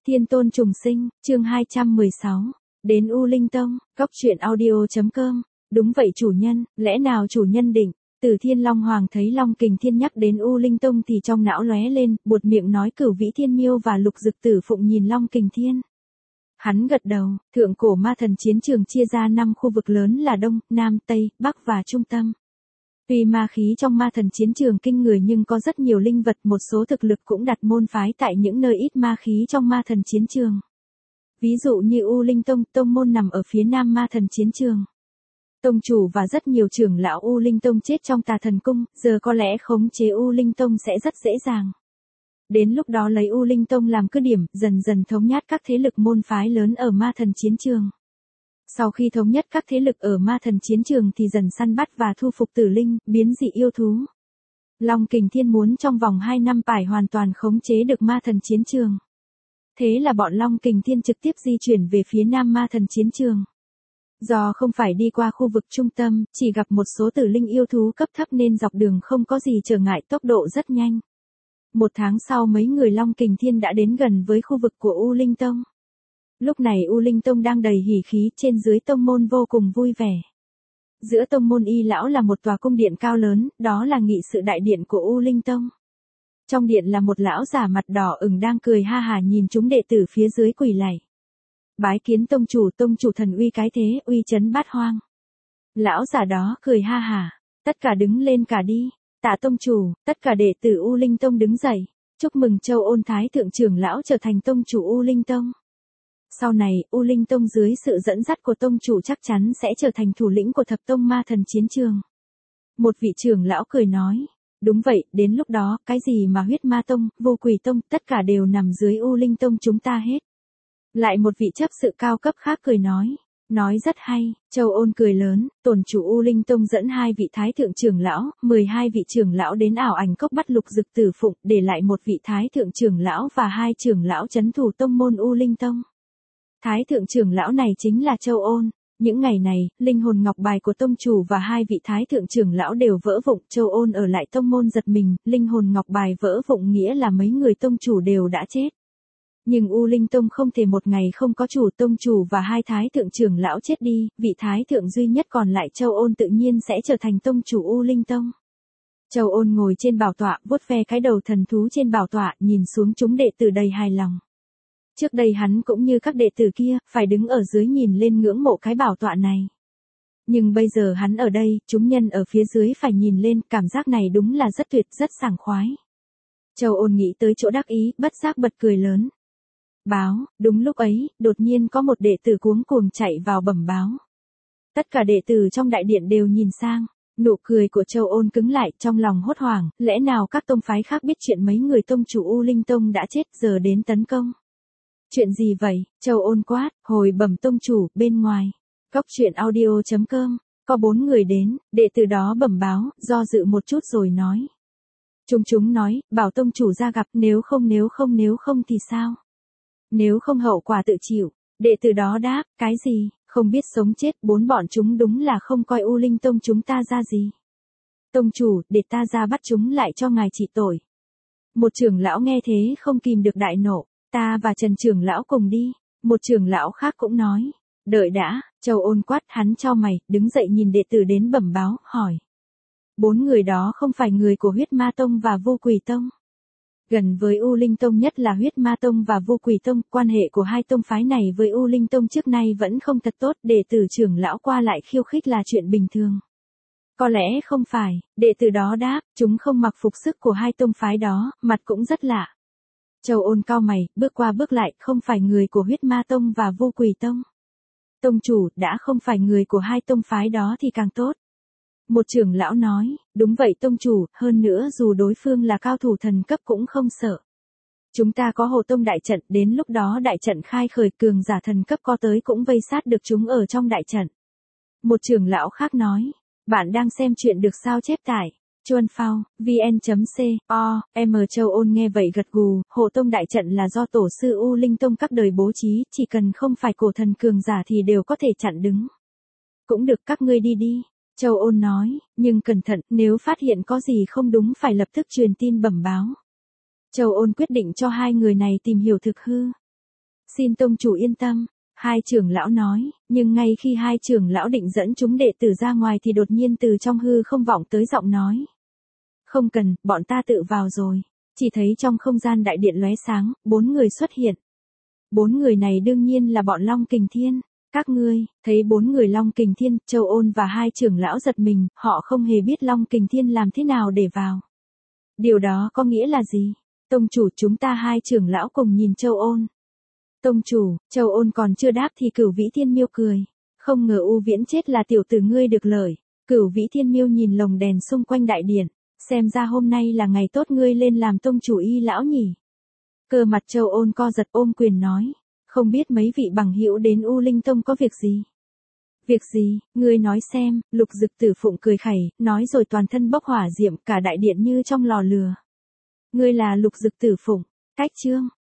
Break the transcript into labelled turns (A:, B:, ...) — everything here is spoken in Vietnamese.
A: Thiên tôn trùng sinh, chương 216. Đến U Linh Tông, Cóc truyện audio.com. Đúng vậy chủ nhân, lẽ nào chủ nhân định? Từ Thiên Long Hoàng thấy Long Kình Thiên nhắc đến U Linh Tông thì trong não lóe lên, buột miệng nói Cửu Vĩ Thiên Miêu và Lục Dực Tử Phụng nhìn Long Kình Thiên. Hắn gật đầu, thượng cổ ma thần chiến trường chia ra 5 khu vực lớn là Đông, Nam, Tây, Bắc và Trung tâm. Tuy ma khí trong ma thần chiến trường kinh người nhưng có rất nhiều linh vật, một số thực lực cũng đặt môn phái tại những nơi ít ma khí trong ma thần chiến trường. Ví dụ như U Linh Tông, tông môn nằm ở phía nam ma thần chiến trường. Tông chủ và rất nhiều trưởng lão U Linh Tông chết trong Tà Thần Cung, giờ có lẽ khống chế U Linh Tông sẽ rất dễ dàng. Đến lúc đó lấy U Linh Tông làm cứ điểm, dần dần thống nhất các thế lực môn phái lớn ở ma thần chiến trường. Sau khi thống nhất các thế lực ở ma thần chiến trường thì dần săn bắt và thu phục tử linh, biến dị yêu thú. Long Kình Thiên muốn trong vòng 2 năm phải hoàn toàn khống chế được ma thần chiến trường. Thế là bọn Long Kình Thiên trực tiếp di chuyển về phía nam ma thần chiến trường. Do không phải đi qua khu vực trung tâm, chỉ gặp một số tử linh yêu thú cấp thấp nên dọc đường không có gì trở ngại, tốc độ rất nhanh. 1 tháng sau mấy người Long Kình Thiên đã đến gần với khu vực của U Linh Tông. Lúc này U Linh Tông đang đầy hỉ khí, trên dưới tông môn vô cùng vui vẻ. Giữa tông môn Y lão là một tòa cung điện cao lớn, đó là nghị sự đại điện của U Linh Tông. Trong điện là một lão già mặt đỏ ửng đang cười ha hả nhìn chúng đệ tử phía dưới quỳ lạy. Bái kiến tông chủ thần uy cái thế, uy chấn bát hoang. Lão già đó cười ha hả, tất cả đứng lên cả đi. Tạ tông chủ, tất cả đệ tử U Linh Tông đứng dậy. Chúc mừng Châu Ôn Thái thượng trưởng lão trở thành tông chủ U Linh Tông. Sau này, U Linh Tông dưới sự dẫn dắt của tông chủ chắc chắn sẽ trở thành thủ lĩnh của thập tông ma thần chiến trường. Một vị trưởng lão cười nói, đúng vậy, đến lúc đó, cái gì mà huyết ma tông, vô quỷ tông, tất cả đều nằm dưới U Linh Tông chúng ta hết. Lại một vị chấp sự cao cấp khác cười nói rất hay. Châu Ôn cười lớn, tổn chủ U Linh Tông dẫn 2 vị thái thượng trưởng lão, 12 vị trưởng lão đến ảo ảnh cốc bắt Lục Dực Tử Phụng, để lại một vị thái thượng trưởng lão và 2 trưởng lão trấn thủ tông môn U Linh Tông. Thái thượng trưởng lão này chính là Châu Ôn. Những ngày này, linh hồn ngọc bài của tông chủ và 2 vị thái thượng trưởng lão đều vỡ vụn. Châu Ôn ở lại tông môn giật mình, linh hồn ngọc bài vỡ vụn nghĩa là mấy người tông chủ đều đã chết. Nhưng U Linh Tông không thể một ngày không có chủ, tông chủ và 2 thái thượng trưởng lão chết đi, vị thái thượng duy nhất còn lại Châu Ôn tự nhiên sẽ trở thành tông chủ U Linh Tông. Châu Ôn ngồi trên bảo tọa, vuốt ve cái đầu thần thú trên bảo tọa, nhìn xuống chúng đệ tử đầy hài lòng. Trước đây hắn cũng như các đệ tử kia, phải đứng ở dưới nhìn lên ngưỡng mộ cái bảo tọa này. Nhưng bây giờ hắn ở đây, chúng nhân ở phía dưới phải nhìn lên, cảm giác này đúng là rất tuyệt, rất sảng khoái. Châu Ôn nghĩ tới chỗ đắc ý, bất giác bật cười lớn. Báo, đúng lúc ấy, đột nhiên có một đệ tử cuống cuồng chạy vào bẩm báo. Tất cả đệ tử trong đại điện đều nhìn sang, nụ cười của Châu Ôn cứng lại, trong lòng hốt hoảng, lẽ nào các tông phái khác biết chuyện mấy người tông chủ U Linh Tông đã chết giờ đến tấn công? Chuyện gì vậy? Châu Ôn quát, hồi bẩm tông chủ, bên ngoài. Cóc truyện audio.com, có 4 người đến, đệ tử đó bẩm báo, do dự một chút rồi nói. Chúng nói, bảo tông chủ ra gặp, nếu không thì sao? Nếu không hậu quả tự chịu. Đệ tử đó đáp, cái gì, không biết sống chết, 4 bọn chúng đúng là không coi U Linh Tông chúng ta ra gì. Tông chủ, để ta ra bắt chúng lại cho ngài trị tội. Một trưởng lão nghe thế không kìm được đại nộ, ta và Trần trưởng lão cùng đi. Một trưởng lão khác cũng nói, đợi đã. Châu Ôn quát, hắn cho mày, đứng dậy nhìn đệ tử đến bẩm báo, hỏi. 4 người đó không phải người của Huyết Ma Tông và Vô Quỷ Tông. Gần với U Linh Tông nhất là Huyết Ma Tông và Vô Quỷ Tông, quan hệ của 2 tông phái này với U Linh Tông trước nay vẫn không thật tốt, đệ tử trưởng lão qua lại khiêu khích là chuyện bình thường. Có lẽ không phải, đệ tử đó đáp, chúng không mặc phục sức của 2 tông phái đó, mặt cũng rất lạ. Châu Ôn cau mày, bước qua bước lại, không phải người của Huyết Ma Tông và Vô Quỷ Tông. Tông chủ, đã không phải người của 2 tông phái đó thì càng tốt. Một trưởng lão nói, đúng vậy tông chủ, hơn nữa dù đối phương là cao thủ thần cấp cũng không sợ. Chúng ta có Hồ Tông đại trận, đến lúc đó đại trận khai khởi, cường giả thần cấp có tới cũng vây sát được chúng ở trong đại trận. Một trưởng lão khác nói, bạn đang xem chuyện được sao chép tải. Chuan Phao, vn.co.m. Châu Ôn nghe vậy gật gù, Hồ Tông đại trận là do tổ sư U Linh Tông các đời bố trí, chỉ cần không phải cổ thần cường giả thì đều có thể chặn đứng. Cũng được, các ngươi đi đi. Châu Ôn nói, nhưng cẩn thận, nếu phát hiện có gì không đúng phải lập tức truyền tin bẩm báo. Châu Ôn quyết định cho 2 người này tìm hiểu thực hư. Xin tông chủ yên tâm, hai trưởng lão nói, nhưng ngay khi hai trưởng lão định dẫn chúng đệ tử ra ngoài thì đột nhiên từ trong hư không vọng tới giọng nói. Không cần, bọn ta tự vào rồi. Chỉ thấy trong không gian đại điện lóe sáng, 4 người xuất hiện. 4 người này đương nhiên là bọn Long Kình Thiên. Các ngươi, thấy 4 người Long Kình Thiên, Châu Ôn và hai trưởng lão giật mình, họ không hề biết Long Kình Thiên làm thế nào để vào. Điều đó có nghĩa là gì? Tông chủ, chúng ta hai trưởng lão cùng nhìn Châu Ôn. Tông chủ, Châu Ôn còn chưa đáp thì Cửu Vĩ Thiên Miêu cười. Không ngờ U Viễn chết là tiểu tử ngươi được lợi. Cửu Vĩ Thiên Miêu nhìn lồng đèn xung quanh đại điện. Xem ra hôm nay là ngày tốt ngươi lên làm tông chủ Y lão nhỉ. Cơ mặt Châu Ôn co giật ôm quyền nói. Không biết mấy vị bằng hữu đến U Linh Tông có việc gì? Việc gì, ngươi nói xem, Lục Dực Tử Phụng cười khẩy, nói rồi toàn thân bốc hỏa diệm cả đại điện như trong lò lửa. Ngươi là Lục Dực Tử Phụng, Cách Chương.